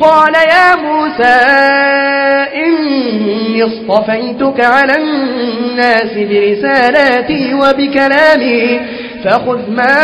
قال يا موسى إني اصطفيتك على الناس برسالاتي وبكلامي فخذ ما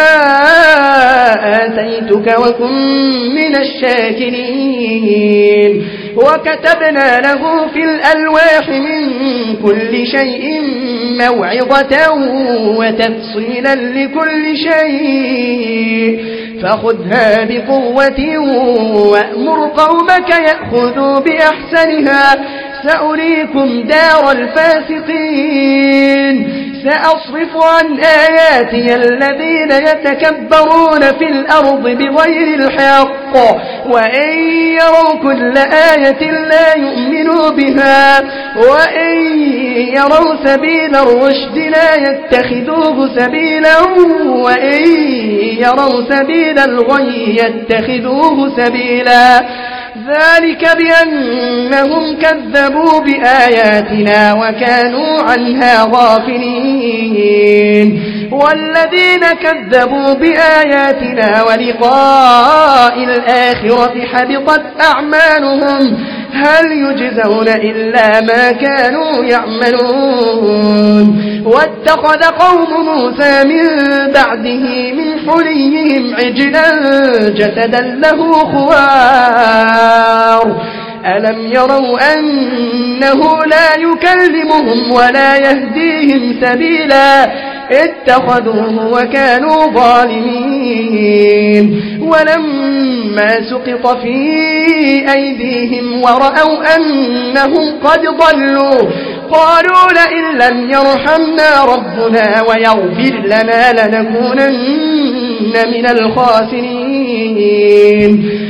آتيتك وكن من الشاكرين وكتبنا له في الألواح من كل شيء موعظة وتفصيلا لكل شيء فخذها بقوة وأمر قومك يأخذوا بأحسنها سأريكم دار الفاسقين سأصرف عن آياتي الذين يتكبرون في الأرض بغير الحق وإن يروا كل آية لا يؤمنوا بها وإن يروا سبيل الرشد لا يتخذوه سبيلا وإن يروا سبيل الغي يتخذوه سبيلا ذلك بأنهم كذبوا بآياتنا وكانوا عنها غافلين والذين كذبوا بآياتنا ولقاء الآخرة حبطت أعمالهم هل يجزون إلا ما كانوا يعملون واتخذ قوم موسى من بعده من حليهم عجلا جسدا له خوار ألم يروا أنه لا يكلمهم ولا يهديهم سبيلا اتخذوه وكانوا ظالمين ولما سقط في أيديهم ورأوا أنهم قد ضلوا قالوا لئن لم يرحمنا ربنا ويغفر لنا لنكونن من الخاسرين